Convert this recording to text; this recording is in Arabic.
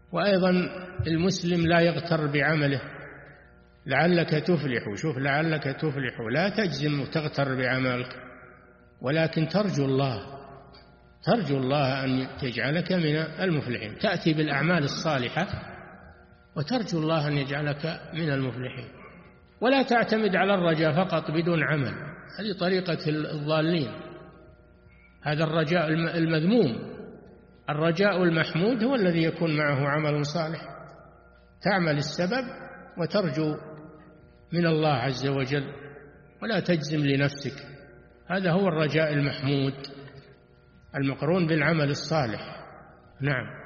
وأيضا المسلم لا يغتر بعمله، لعلك تفلح، شوف لعلك تفلح، لا تجزم وتغتر بعملك، ولكن ترجو الله أن تجعلك من المفلحين، تأتي بالأعمال الصالحة وترجو الله أن يجعلك من المفلحين، ولا تعتمد على الرجاء فقط بدون عمل، هذه طريقة الضالين، هذا الرجاء المذموم. الرجاء المحمود هو الذي يكون معه عمل صالح، تعمل السبب وترجو من الله عز وجل ولا تجزم لنفسك، هذا هو الرجاء المحمود المقرون بالعمل الصالح. نعم.